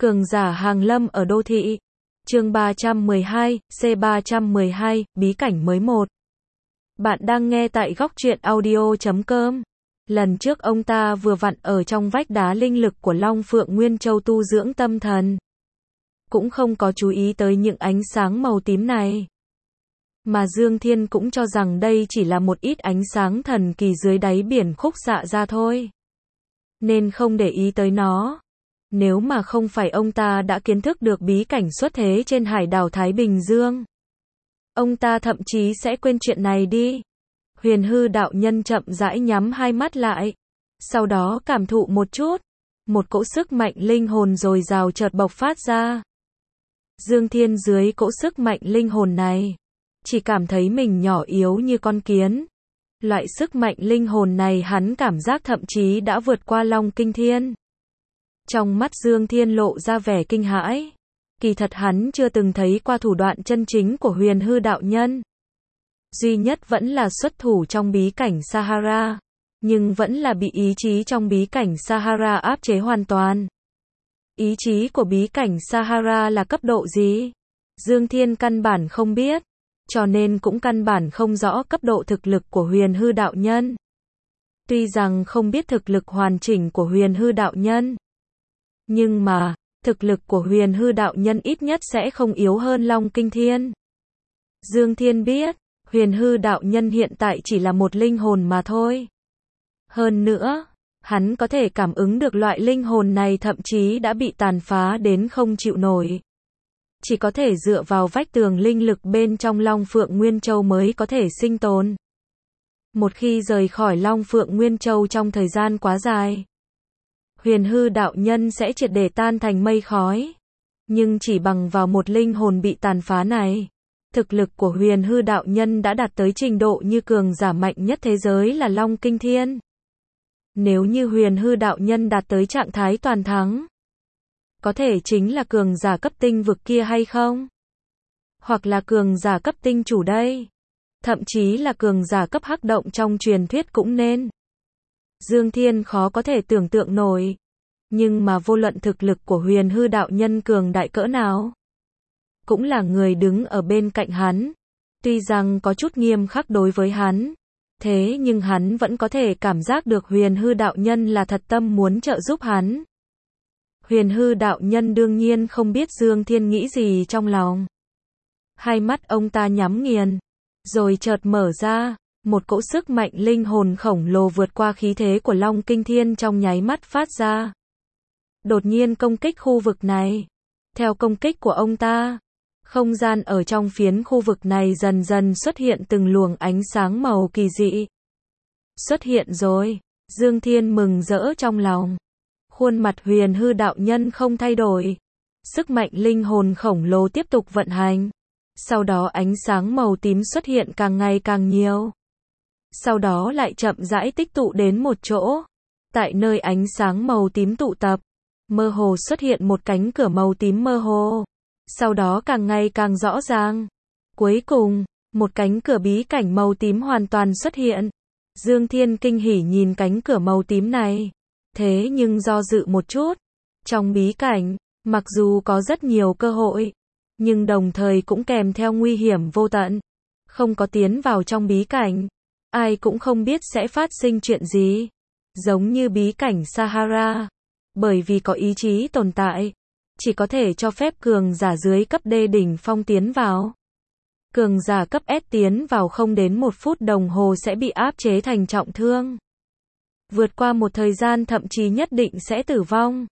Cường giả hàng lâm ở đô thị. Chương 312, C312, bí cảnh mới 1. Bạn đang nghe tại góc truyện audio.com. Lần trước ông ta vừa vặn ở trong vách đá linh lực của Long Phượng Nguyên Châu tu dưỡng tâm thần. Cũng không có chú ý tới những ánh sáng màu tím này. Mà Dương Thiên cũng cho rằng đây chỉ là một ít ánh sáng thần kỳ dưới đáy biển khúc xạ ra thôi. Nên không để ý tới nó. Nếu mà không phải ông ta đã kiến thức được bí cảnh xuất thế trên hải đảo Thái Bình Dương, ông ta thậm chí sẽ quên chuyện này đi. Huyền hư đạo nhân chậm rãi nhắm hai mắt lại. Sau đó cảm thụ một chút. Một cỗ sức mạnh linh hồn dồi dào chợt bộc phát ra. Dương Thiên dưới cỗ sức mạnh linh hồn này, chỉ cảm thấy mình nhỏ yếu như con kiến. Loại sức mạnh linh hồn này hắn cảm giác thậm chí đã vượt qua Long Kinh Thiên. Trong mắt Dương Thiên lộ ra vẻ kinh hãi. Kỳ thật hắn chưa từng thấy qua thủ đoạn chân chính của huyền hư đạo nhân. Duy nhất vẫn là xuất thủ trong bí cảnh Sahara. Nhưng vẫn là bị ý chí trong bí cảnh Sahara áp chế hoàn toàn. Ý chí của bí cảnh Sahara là cấp độ gì? Dương Thiên căn bản không biết. Cho nên cũng căn bản không rõ cấp độ thực lực của huyền hư đạo nhân. Tuy rằng không biết thực lực hoàn chỉnh của huyền hư đạo nhân, nhưng mà, thực lực của huyền hư đạo nhân ít nhất sẽ không yếu hơn Long Kinh Thiên. Dương Thiên biết, huyền hư đạo nhân hiện tại chỉ là một linh hồn mà thôi. Hơn nữa, hắn có thể cảm ứng được loại linh hồn này thậm chí đã bị tàn phá đến không chịu nổi. Chỉ có thể dựa vào vách tường linh lực bên trong Long Phượng Nguyên Châu mới có thể sinh tồn. Một khi rời khỏi Long Phượng Nguyên Châu trong thời gian quá dài, huyền hư đạo nhân sẽ triệt để tan thành mây khói. Nhưng chỉ bằng vào một linh hồn bị tàn phá này, thực lực của huyền hư đạo nhân đã đạt tới trình độ như cường giả mạnh nhất thế giới là Long Kinh Thiên. Nếu như huyền hư đạo nhân đạt tới trạng thái toàn thắng, có thể chính là cường giả cấp tinh vực kia hay không? Hoặc là cường giả cấp tinh chủ đây? Thậm chí là cường giả cấp hắc động trong truyền thuyết cũng nên. Dương Thiên khó có thể tưởng tượng nổi. Nhưng mà vô luận thực lực của huyền hư đạo nhân cường đại cỡ nào, cũng là người đứng ở bên cạnh hắn. Tuy rằng có chút nghiêm khắc đối với hắn, thế nhưng hắn vẫn có thể cảm giác được huyền hư đạo nhân là thật tâm muốn trợ giúp hắn. Huyền hư đạo nhân đương nhiên không biết Dương Thiên nghĩ gì trong lòng. Hai mắt ông ta nhắm nghiền, rồi chợt mở ra. Một cỗ sức mạnh linh hồn khổng lồ vượt qua khí thế của Long Kinh Thiên trong nháy mắt phát ra. Đột nhiên công kích khu vực này. Theo công kích của ông ta, không gian ở trong phiến khu vực này dần dần xuất hiện từng luồng ánh sáng màu kỳ dị. Xuất hiện rồi, Dương Thiên mừng rỡ trong lòng. Khuôn mặt huyền hư đạo nhân không thay đổi. Sức mạnh linh hồn khổng lồ tiếp tục vận hành. Sau đó ánh sáng màu tím xuất hiện càng ngày càng nhiều. Sau đó lại chậm rãi tích tụ đến một chỗ. Tại nơi ánh sáng màu tím tụ tập, mơ hồ xuất hiện một cánh cửa màu tím mơ hồ. Sau đó càng ngày càng rõ ràng. Cuối cùng, một cánh cửa bí cảnh màu tím hoàn toàn xuất hiện. Dương Thiên kinh hỉ nhìn cánh cửa màu tím này. Thế nhưng do dự một chút. Trong bí cảnh, mặc dù có rất nhiều cơ hội, nhưng đồng thời cũng kèm theo nguy hiểm vô tận. Không có tiến vào trong bí cảnh, ai cũng không biết sẽ phát sinh chuyện gì. Giống như bí cảnh Sahara, bởi vì có ý chí tồn tại, chỉ có thể cho phép cường giả dưới cấp D đỉnh phong tiến vào. Cường giả cấp S tiến vào không đến 1 phút đồng hồ sẽ bị áp chế thành trọng thương. Vượt qua một thời gian thậm chí nhất định sẽ tử vong.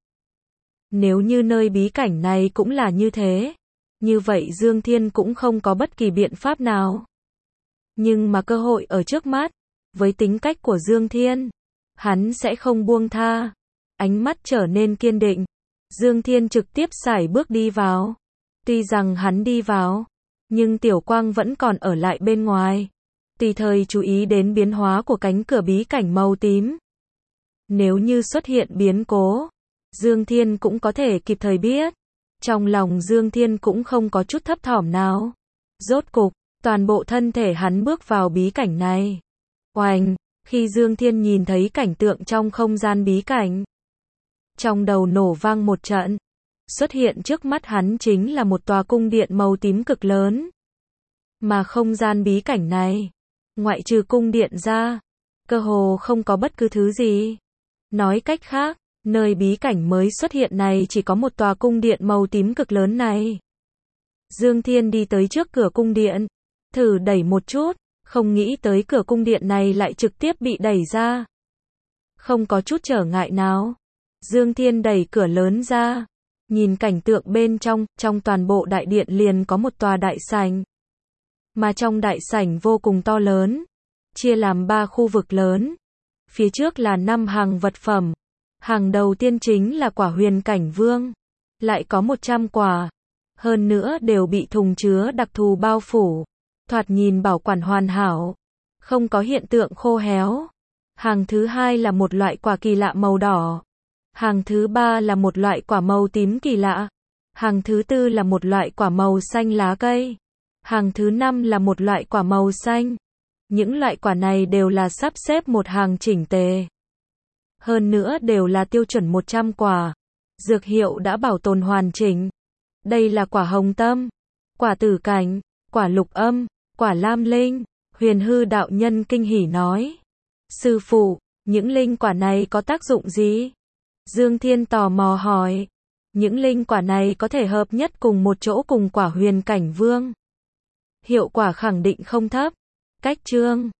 Nếu như nơi bí cảnh này cũng là như thế, như vậy Dương Thiên cũng không có bất kỳ biện pháp nào. Nhưng mà cơ hội ở trước mắt, với tính cách của Dương Thiên, hắn sẽ không buông tha. Ánh mắt trở nên kiên định, Dương Thiên trực tiếp sải bước đi vào. Tuy rằng hắn đi vào, nhưng Tiểu Quang vẫn còn ở lại bên ngoài, tùy thời chú ý đến biến hóa của cánh cửa bí cảnh màu tím. Nếu như xuất hiện biến cố, Dương Thiên cũng có thể kịp thời biết. Trong lòng Dương Thiên cũng không có chút thấp thỏm nào. Rốt cục, toàn bộ thân thể hắn bước vào bí cảnh này. Oành, khi Dương Thiên nhìn thấy cảnh tượng trong không gian bí cảnh, trong đầu nổ vang một trận. Xuất hiện trước mắt hắn chính là một tòa cung điện màu tím cực lớn. Mà không gian bí cảnh này, ngoại trừ cung điện ra, cơ hồ không có bất cứ thứ gì. Nói cách khác, nơi bí cảnh mới xuất hiện này chỉ có một tòa cung điện màu tím cực lớn này. Dương Thiên đi tới trước cửa cung điện, thử đẩy một chút, không nghĩ tới cửa cung điện này lại trực tiếp bị đẩy ra. Không có chút trở ngại nào. Dương Thiên đẩy cửa lớn ra, nhìn cảnh tượng bên trong toàn bộ đại điện liền có một tòa đại sảnh. Mà trong đại sảnh vô cùng to lớn, chia làm 3 khu vực lớn. Phía trước là 5 hàng vật phẩm. Hàng đầu tiên chính là quả huyền cảnh vương. Lại có 100 quả. Hơn nữa đều bị thùng chứa đặc thù bao phủ. Thoạt nhìn bảo quản hoàn hảo. Không có hiện tượng khô héo. Hàng thứ 2 là một loại quả kỳ lạ màu đỏ. Hàng thứ 3 là một loại quả màu tím kỳ lạ. Hàng thứ 4 là một loại quả màu xanh lá cây. Hàng thứ 5 là một loại quả màu xanh. Những loại quả này đều là sắp xếp một hàng chỉnh tề. Hơn nữa đều là tiêu chuẩn 100 quả. Dược hiệu đã bảo tồn hoàn chỉnh. Đây là quả hồng tâm, quả tử cảnh, quả lục âm, quả lam linh. Huyền hư đạo nhân kinh hỉ nói. Sư phụ, những linh quả này có tác dụng gì? Dương Thiên tò mò hỏi. Những linh quả này có thể hợp nhất cùng một chỗ cùng quả huyền cảnh vương. Hiệu quả khẳng định không thấp. Cách chương